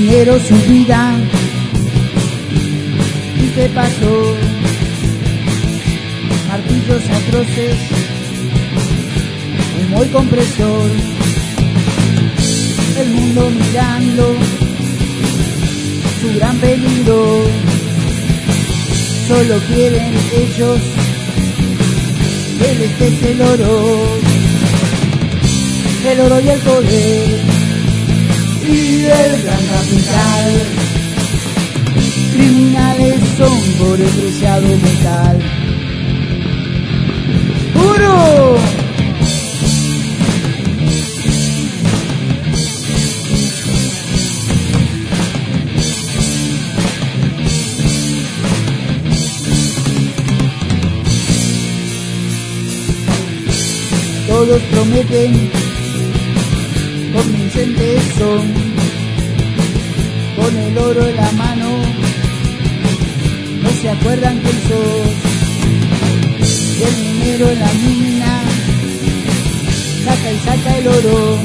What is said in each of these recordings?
dinero, su vida. ¿Y qué pasó? Martillos atroces, humo y compresor, el mundo mirando su gran peligro. Solo quieren ellos que les des el oro y el poder y el gran capital. Criminales son por el preciado metal. ¡Puro! Todos prometen, convincentes son, con el oro en la mano, no se acuerdan quién sos, y el dinero en la mina, saca y saca el oro,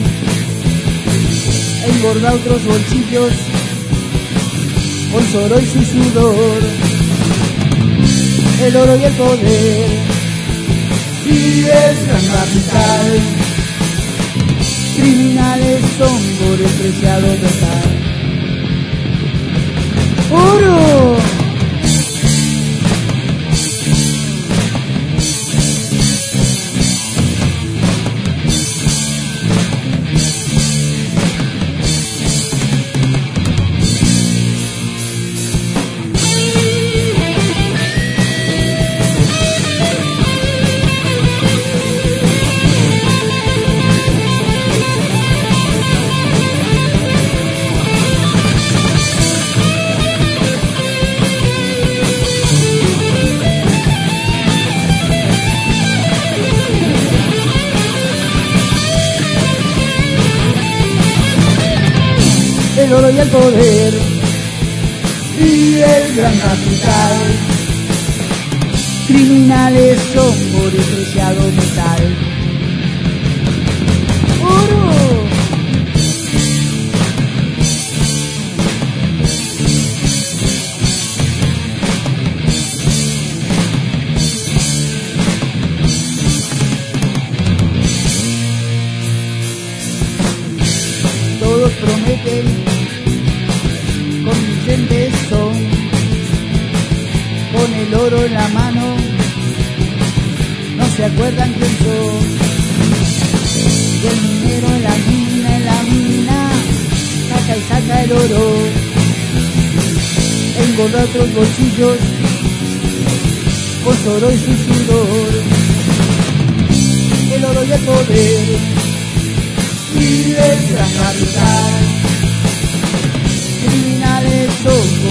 engorda otros bolsillos, con su oro y su sudor, el oro y el poder. Y el gran capital, criminales son por el preciado metal. ¡Oro! El oro y el poder y el gran capital, criminales son por el preciado metal. ¡Oro! Todos prometen, convincentes son, con el oro en la mano, no se acuerdan quién son, y el dinero en la mina, saca y saca el oro, engorda otros bolsillos, con su oro y su sudor, el oro y el poder, y el gran capital, criminales son